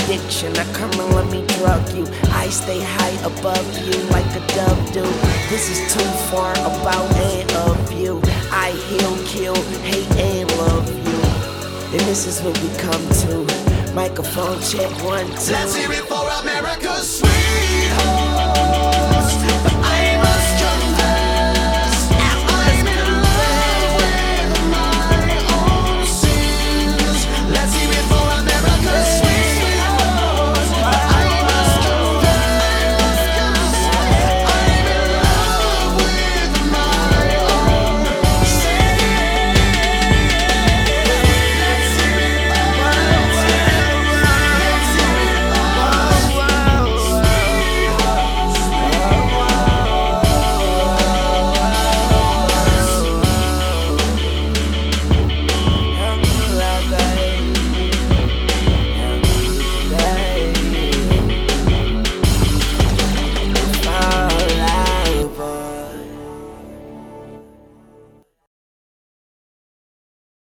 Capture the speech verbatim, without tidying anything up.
addiction. Now come and let me drug you. I stay high above you like a dove do. This is too far about and of you. I heal, kill, hate and love you. And this is what we come to. Microphone check one, two. Let's hear it for America's